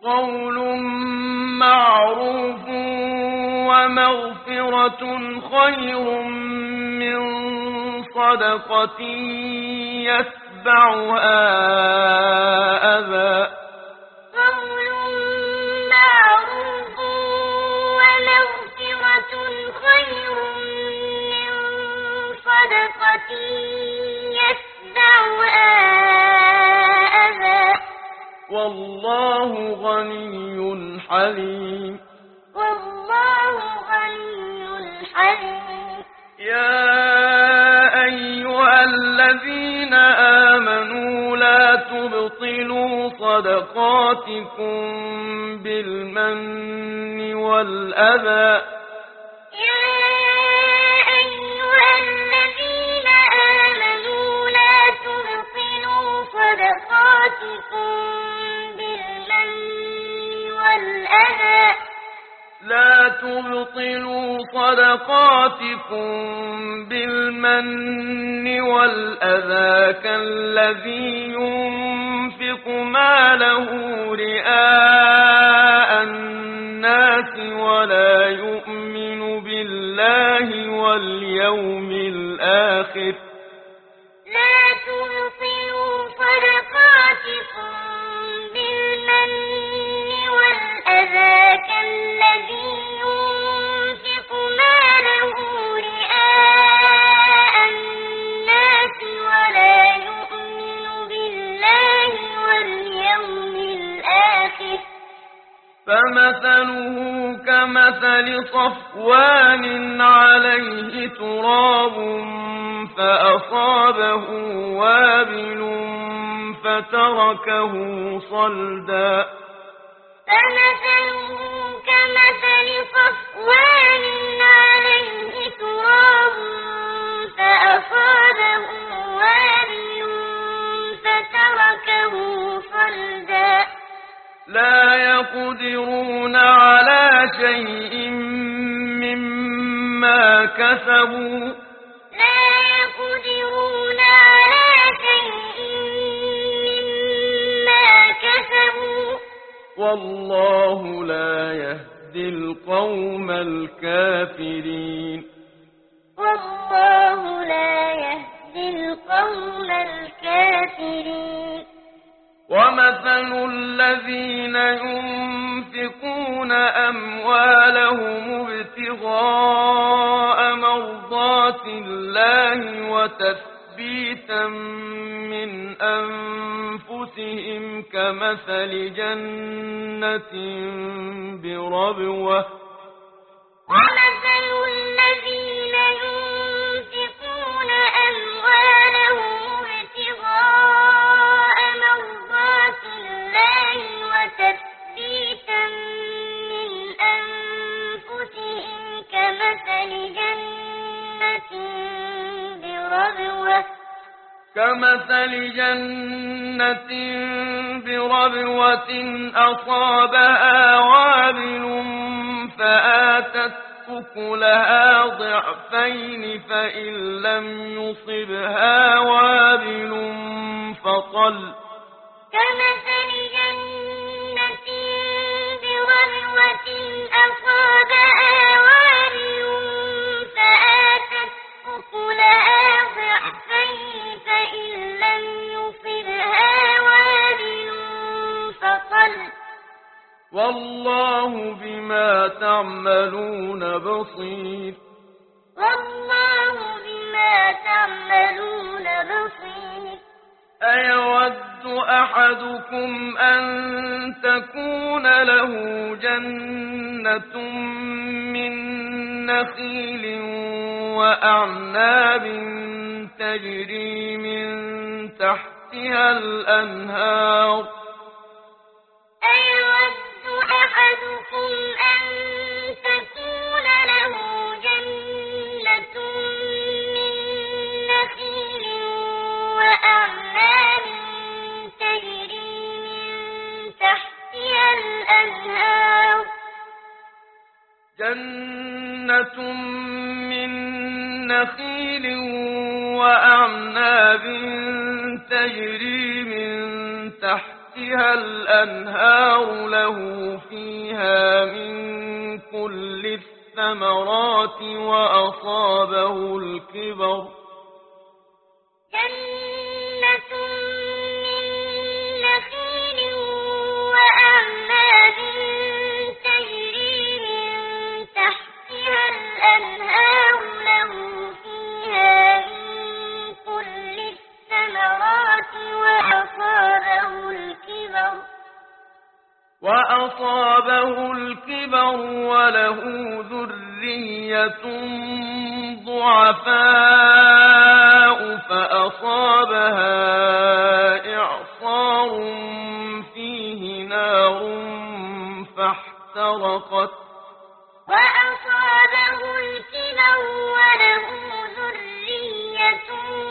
قول معروف ومغفرة خير من صدقة يتبعها أذى. قول معروف ومغفرة خير من صدقة يتبعها أذى. والله غني حليم. والله غني حليم. يا أيها الذين آمنوا لا تبطلوا صدقاتكم بالمن والأذى. يا أيها الذين آمنوا لا تبطلوا صدقاتكم بالمن والأذى. لا تبطلوا صدقاتكم بالمن والأذى كالذي ينفق ماله رئاء الناس ولا يؤمن بالله واليوم الآخر. لا تبطلوا صدقاتكم بالمن والأذى كالذي ينفق ماله رئاء الناس ولا يؤمن بالله واليوم الآخر. فمثله كمثل صفوان عليه تراب فأصابه وابل فتركه صلدا. فمثله كمثل صفوان عليه تراب فأصابه وابل فتركه صلدا. لا يقدرون على شيء مما كسبوا. لا يقدرون على شيء مما كسبوا. والله لا يهدي القوم الكافرين. والله لا يهدي القوم الكافرين. ومثل الذين ينفقون أموالهم ابتغاء مرضات الله وتثبيتا من أنفسهم كمثل جنة بربوة. ومثل الذين ينفقون أموالهم ابتغاء مرضات الله وتثبيتا من أنفسهم كمثل جنة بربوة أصابها وابل فآتت أكلها ضعفين فإن لم يصبها وابل فطل. كمثل جنة بربوة أصابها وابل فآتت أكلها ضعفين فإن لم يصبها وابل فطل. والله بما تعملون بصير. والله بما تعملون بصير. أيود أحدكم أن تكون له جنة من نخيل وأعناب تجري من تحتها الأنهار. أيود أحدكم أن تكون له جنة من نخيل وأعناب تجري من تحتها الأنهار. جنة من نخيل وأعناب تجري من تحتها تحتها الأنهار له فيها من كل الثمرات وأصابه الكبر جنة من نخيل وأعناب تجري من تحتها الأنهار له فيها من كل الثمرات وأصابه الكبر وله ذرية ضعفاء فأصابها إعصار فيه نار فاحترقت وأصابه الكبر وله ذرية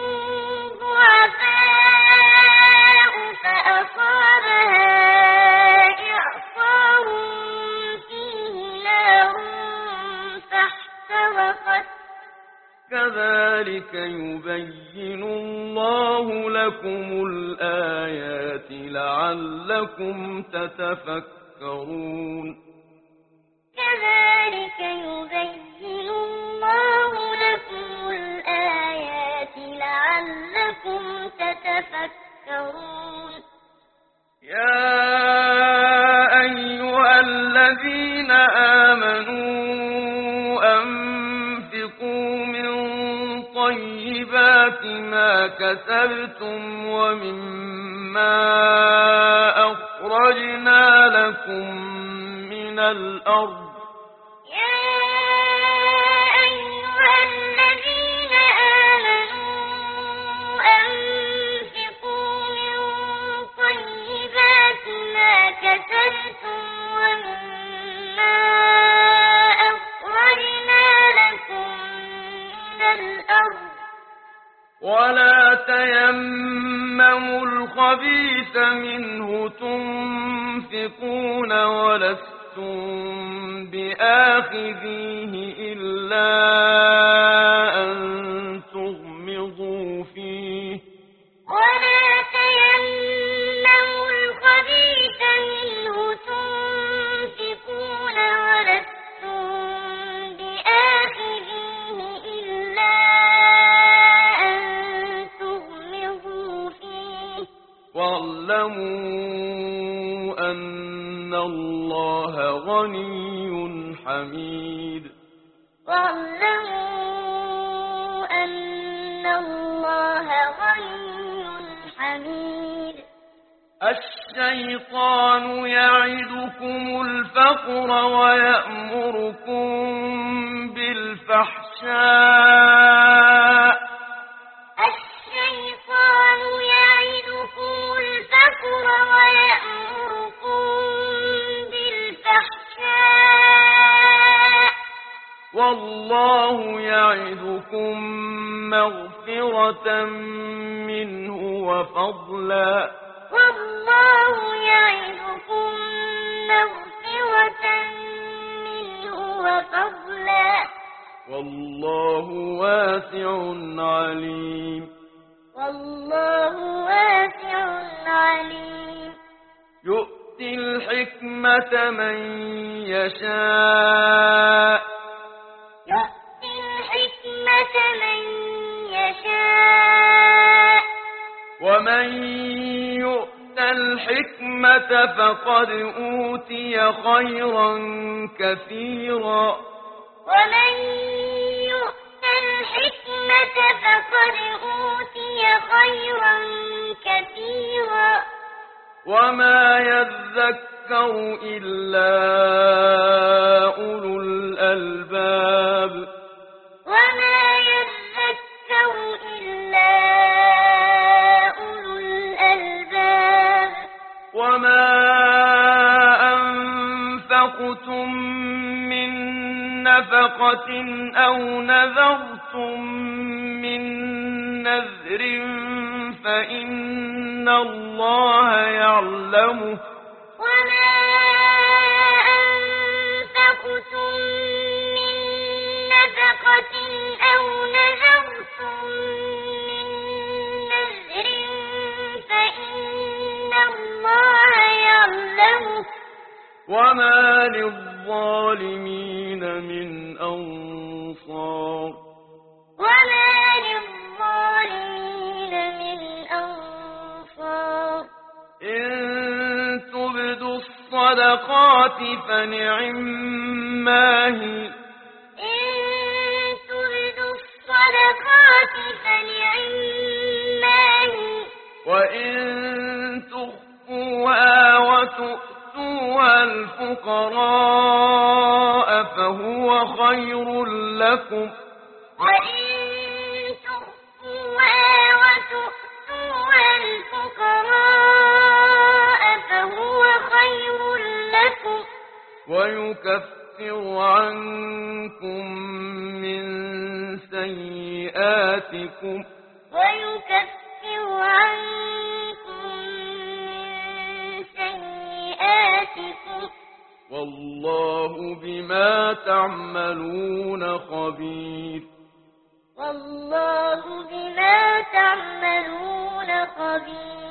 ضعفاء فأصابها إعصار فيه نار فاحترقت كذلك يبين الله لكم الآيات لعلكم تتفكرون كذلك يبين الله لكم الآيات لعلكم تتفكرون يا أيها الذين آمنوا أنفقوا من طيبات ما كسبتم ومما أخرجنا لكم من الأرض يا أيها الذين آمنوا أنفقوا من طيبات ما كسبتم ومما أخرجنا لكم من الأرض ولا تيمموا الخبيث منه تنفقون ولستم بآخذيه إلا أن تغمضوا فيه ولا تيمموا الخبيث منه تنفقون ولستم بآخذيه إلا أن تغمضوا فيه واعلموا أن الله غني حميد واعلموا أن الله غني حميد الشيطان يعدكم الفقر ويأمركم بالفحشاء الشيطان يعدكم الفقر ويأمركم بالفحشاء والله يعدكم مغفرة منه وفضلا والله يعدكم مغفرة منه وفضلا والله واسع عليم والله واسع عليم يؤتي الحكمة من يشاء يؤتي الحكمة من يشاء ومن يؤت الحكمة فقد أوتي خيرا كثيرا ومن يؤت الحكمة فقد أوتي خيرا كثيرا وما يذكر إلا أولو الألباب وما يذكر إلا أولو الألباب وما أنفقتم من نفقة أو نذرتم من نذر فإن الله يعلمه وما أنفقتم من نفقة أو نذرتم من نذر فإن الله وما للظالمين من أنصار وما للظالمين من أنصار إن تبدوا الصدقات فنعما هي إن تبدوا الصدقات فنعما هي وإن تخفوها وتؤتوها الفقراء فهو خير لكم وإن تخفوها وتؤتوها الفقراء فهو خير لكم ويكفر عنكم من سيئاتكم ويكفر عنكم من سيئاتكم والله بما تعملون خبير والله بما تعملون خبير